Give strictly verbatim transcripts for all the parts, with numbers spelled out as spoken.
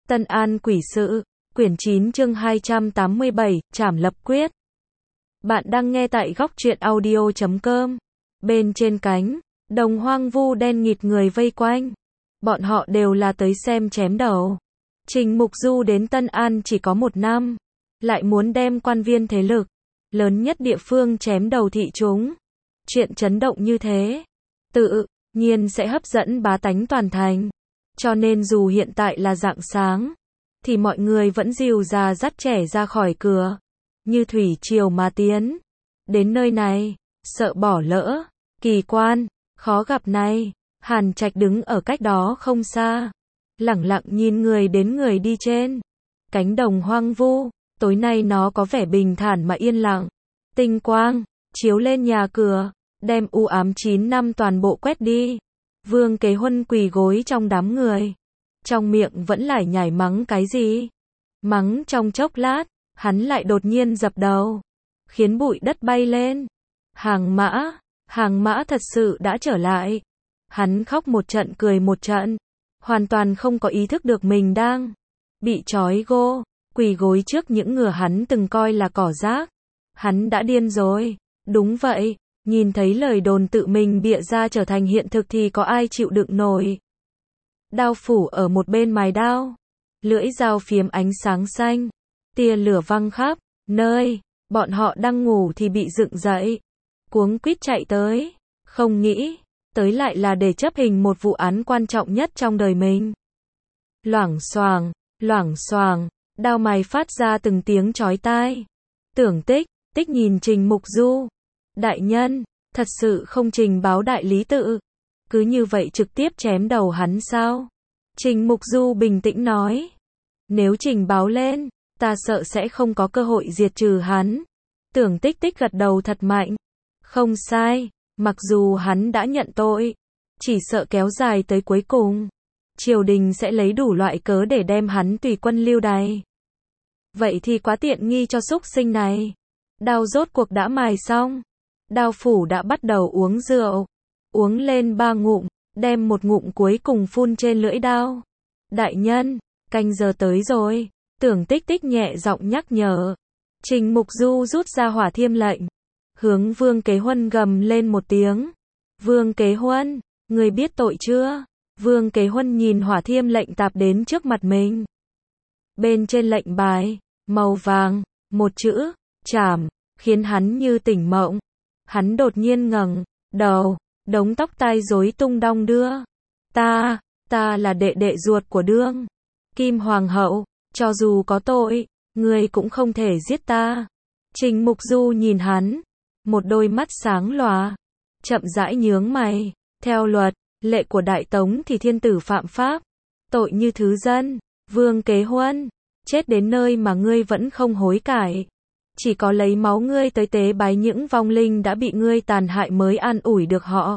Tân An Quỷ Sự, quyển chín chương hai trăm tám mươi bảy, Trảm Lập Quyết. Bạn đang nghe tại góc truyện audio chấm com. Bên trên cánh, đồng hoang vu đen nghịt người vây quanh. Bọn họ đều là tới xem chém đầu. Trình Mục Du đến Tân An chỉ có một năm, lại muốn đem quan viên thế lực lớn nhất địa phương chém đầu thị chúng. Chuyện chấn động như thế, tự nhiên sẽ hấp dẫn bá tánh toàn thành. Cho nên dù hiện tại là rạng sáng, thì mọi người vẫn dìu già dắt trẻ ra khỏi cửa, như thủy triều mà tiến. Đến nơi này, sợ bỏ lỡ kỳ quan khó gặp này, Hàn Trạch đứng ở cách đó không xa, lẳng lặng nhìn người đến người đi trên cánh đồng hoang vu. Tối nay nó có vẻ bình thản mà yên lặng. Tinh quang chiếu lên nhà cửa, đem u ám chín năm toàn bộ quét đi. Vương Kế Huân quỳ gối trong đám người, trong miệng vẫn lải nhải mắng cái gì. Mắng trong chốc lát, hắn lại đột nhiên dập đầu, khiến bụi đất bay lên. Hàng Mã, Hàng Mã thật sự đã trở lại. Hắn khóc một trận cười một trận, hoàn toàn không có ý thức được mình đang bị trói gô, quỳ gối trước những người hắn từng coi là cỏ rác. Hắn đã điên rồi. Đúng vậy, nhìn thấy lời đồn tự mình bịa ra trở thành hiện thực thì có ai chịu đựng nổi. Đao phủ ở một bên mài đao, lưỡi dao phiếm ánh sáng xanh, tia lửa văng khắp nơi. Bọn họ đang ngủ thì bị dựng dậy, cuống quýt chạy tới, không nghĩ tới lại là để chấp hành một vụ án quan trọng nhất trong đời mình. Loảng xoàng, loảng xoàng, đao mài phát ra từng tiếng chói tai. Tưởng Tích, Tích nhìn Trình Mục Du. Đại nhân, thật sự không trình báo đại lý tự, cứ như vậy trực tiếp chém đầu hắn sao? Trình Mục Du bình tĩnh nói. Nếu trình báo lên, ta sợ sẽ không có cơ hội diệt trừ hắn. Tưởng Tích Tích gật đầu thật mạnh. Không sai, mặc dù hắn đã nhận tội, chỉ sợ kéo dài tới cuối cùng, triều đình sẽ lấy đủ loại cớ để đem hắn tùy quân lưu đày. Vậy thì quá tiện nghi cho súc sinh này. Đao rốt cuộc đã mài xong. Đao phủ đã bắt đầu uống rượu. Uống lên ba ngụm, đem một ngụm cuối cùng phun trên lưỡi đao. Đại nhân, canh giờ tới rồi. Tưởng Tích Tích nhẹ giọng nhắc nhở. Trình Mục Du rút ra hỏa thiêm lệnh, hướng Vương Kế Huân gầm lên một tiếng. Vương Kế Huân, người biết tội chưa? Vương Kế Huân nhìn hỏa thiêm lệnh tạp đến trước mặt mình. Bên trên lệnh bài, màu vàng, một chữ, trảm, khiến hắn như tỉnh mộng. Hắn đột nhiên ngẩng đầu, đống tóc tai rối tung đong đưa. Ta, ta là đệ đệ ruột của đương Kim Hoàng hậu, cho dù có tội, ngươi cũng không thể giết ta. Trình Mục Du nhìn hắn, một đôi mắt sáng lòa, chậm rãi nhướng mày. Theo luật, lệ của Đại Tống thì thiên tử phạm pháp, tội như thứ dân. Vương Kế Huân, chết đến nơi mà ngươi vẫn không hối cải. Chỉ có lấy máu ngươi tới tế bái những vong linh đã bị ngươi tàn hại mới an ủi được họ.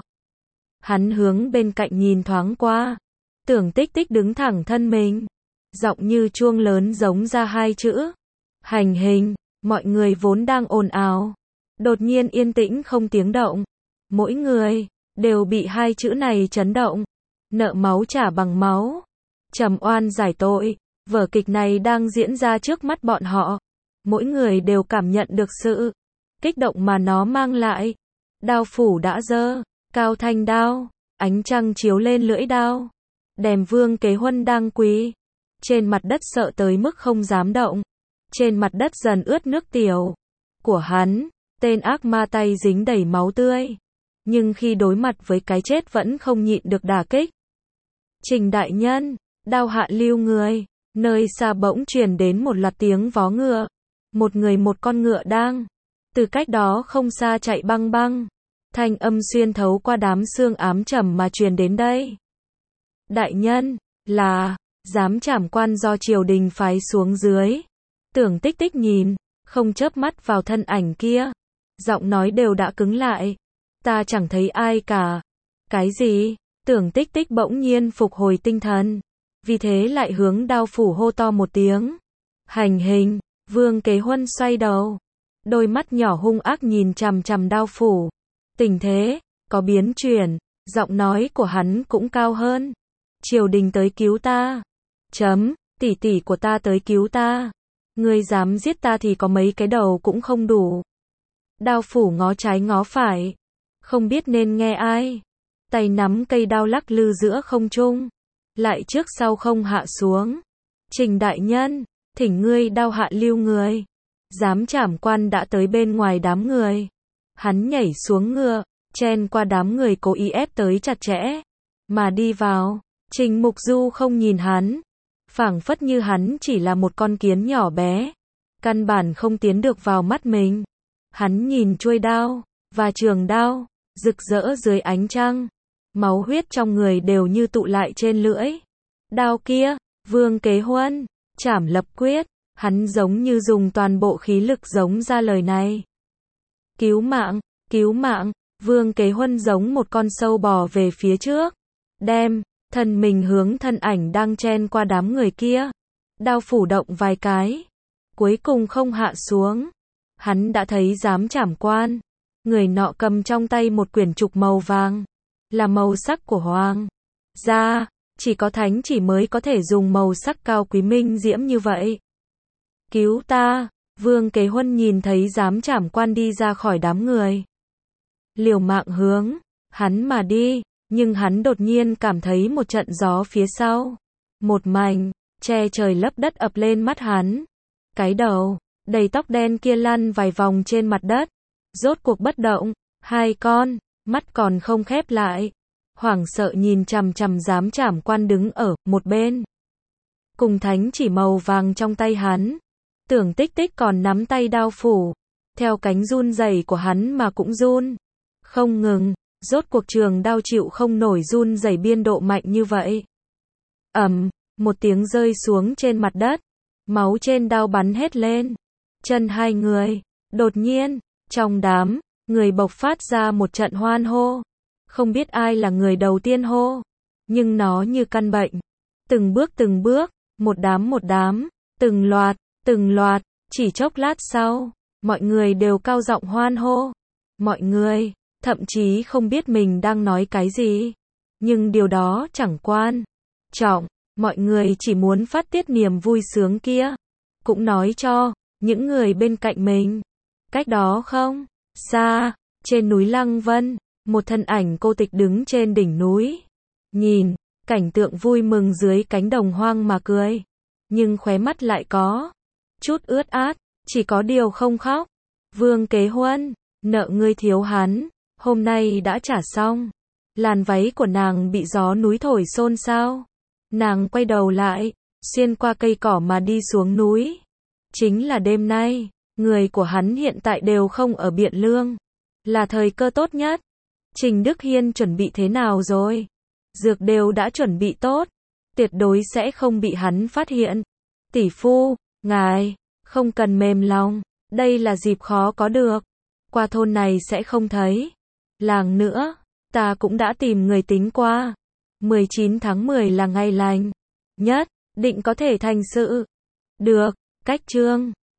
Hắn hướng bên cạnh nhìn thoáng qua. Tưởng Tích Tích đứng thẳng thân mình, giọng như chuông lớn giống ra hai chữ. Hành hình. Mọi người vốn đang ồn ào, đột nhiên yên tĩnh không tiếng động. Mỗi người đều bị hai chữ này chấn động. Nợ máu trả bằng máu, trầm oan giải tội. Vở kịch này đang diễn ra trước mắt bọn họ. Mỗi người đều cảm nhận được sự kích động mà nó mang lại. Đao phủ đã giơ cao thanh đao, ánh trăng chiếu lên lưỡi đao. Đèm Vương Kế Huân đang quỳ trên mặt đất sợ tới mức không dám động. Trên mặt đất dần ướt nước tiểu của hắn. Tên ác ma tay dính đầy máu tươi, nhưng khi đối mặt với cái chết vẫn không nhịn được đả kích. Trình đại nhân, đao hạ lưu người. Nơi xa bỗng truyền đến một loạt tiếng vó ngựa. Một người một con ngựa đang từ cách đó không xa chạy băng băng. Thanh âm xuyên thấu qua đám sương ám trầm mà truyền đến đây. Đại nhân, là giám trảm quan do triều đình phái xuống dưới. Tưởng Tích Tích nhìn, không chớp mắt vào thân ảnh kia. Giọng nói đều đã cứng lại. Ta chẳng thấy ai cả. Cái gì? Tưởng Tích Tích bỗng nhiên phục hồi tinh thần, vì thế lại hướng đao phủ hô to một tiếng. Hành hình. Vương Kế Huân xoay đầu, đôi mắt nhỏ hung ác nhìn chằm chằm đao phủ. Tình thế có biến chuyển, giọng nói của hắn cũng cao hơn. Triều đình tới cứu ta. Chấm. tỷ tỷ của ta tới cứu ta. Ngươi dám giết ta thì có mấy cái đầu cũng không đủ. Đao phủ ngó trái ngó phải, không biết nên nghe ai. Tay nắm cây đao lắc lư giữa không trung, lại trước sau không hạ xuống. Trình đại nhân, thỉnh ngươi đao hạ lưu người. Giám trảm quan đã tới bên ngoài đám người. Hắn nhảy xuống ngựa, chen qua đám người cố ý ép tới chặt chẽ, mà đi vào. Trình Mục Du không nhìn hắn, phảng phất như hắn chỉ là một con kiến nhỏ bé, căn bản không tiến được vào mắt mình. Hắn nhìn chuôi đao và trường đao, rực rỡ dưới ánh trăng, máu huyết trong người đều như tụ lại trên lưỡi. Đao kia, Vương Kế Huân, Trảm Lập Quyết, hắn giống như dùng toàn bộ khí lực giống ra lời này. Cứu mạng, cứu mạng, Vương Kế Huân giống một con sâu bò về phía trước, đem thân mình hướng thân ảnh đang chen qua đám người kia. Đao phủ động vài cái, cuối cùng không hạ xuống. Hắn đã thấy giám trảm quan, người nọ cầm trong tay một quyển trục màu vàng, là màu sắc của hoàng gia, chỉ có thánh chỉ mới có thể dùng màu sắc cao quý minh diễm như vậy. Cứu ta, Vương Kế Huân nhìn thấy giám trảm quan đi ra khỏi đám người, liều mạng hướng hắn mà đi, nhưng hắn đột nhiên cảm thấy một trận gió phía sau, một mảnh che trời lấp đất ập lên mắt hắn. Cái đầu đầy tóc đen kia lăn vài vòng trên mặt đất, rốt cuộc bất động, hai con mắt còn không khép lại, hoảng sợ nhìn chằm chằm giám trảm quan đứng ở một bên, cùng thánh chỉ màu vàng trong tay hắn. Tưởng Tích Tích còn nắm tay đao phủ, theo cánh run rẩy của hắn mà cũng run không ngừng. Rốt cuộc trường đao chịu không nổi run rẩy biên độ mạnh như vậy. Ầm, một tiếng rơi xuống trên mặt đất, máu trên đao bắn hết lên chân hai người. Đột nhiên, trong đám người bộc phát ra một trận hoan hô. Không biết ai là người đầu tiên hô, nhưng nó như căn bệnh. Từng bước từng bước, một đám một đám, từng loạt, từng loạt, chỉ chốc lát sau, mọi người đều cao giọng hoan hô. Mọi người thậm chí không biết mình đang nói cái gì, nhưng điều đó chẳng quan trọng, mọi người chỉ muốn phát tiết niềm vui sướng kia, cũng nói cho những người bên cạnh mình. Cách đó không xa, trên núi Lăng Vân, một thân ảnh cô tịch đứng trên đỉnh núi, nhìn cảnh tượng vui mừng dưới cánh đồng hoang mà cười, nhưng khóe mắt lại có chút ướt át, chỉ có điều không khóc. Vương Kế Huân, nợ ngươi thiếu hắn, hôm nay đã trả xong. Làn váy của nàng bị gió núi thổi xôn xao. Nàng quay đầu lại, xuyên qua cây cỏ mà đi xuống núi. Chính là đêm nay, người của hắn hiện tại đều không ở Biện Lương, là thời cơ tốt nhất. Trình Đức Hiên chuẩn bị thế nào rồi? Dược đều đã chuẩn bị tốt, tuyệt đối sẽ không bị hắn phát hiện. Tỷ phu, ngài không cần mềm lòng, đây là dịp khó có được. Qua thôn này sẽ không thấy làng nữa, ta cũng đã tìm người tính qua. mười chín tháng mười là ngày lành nhất, định có thể thành sự. Được, cách chương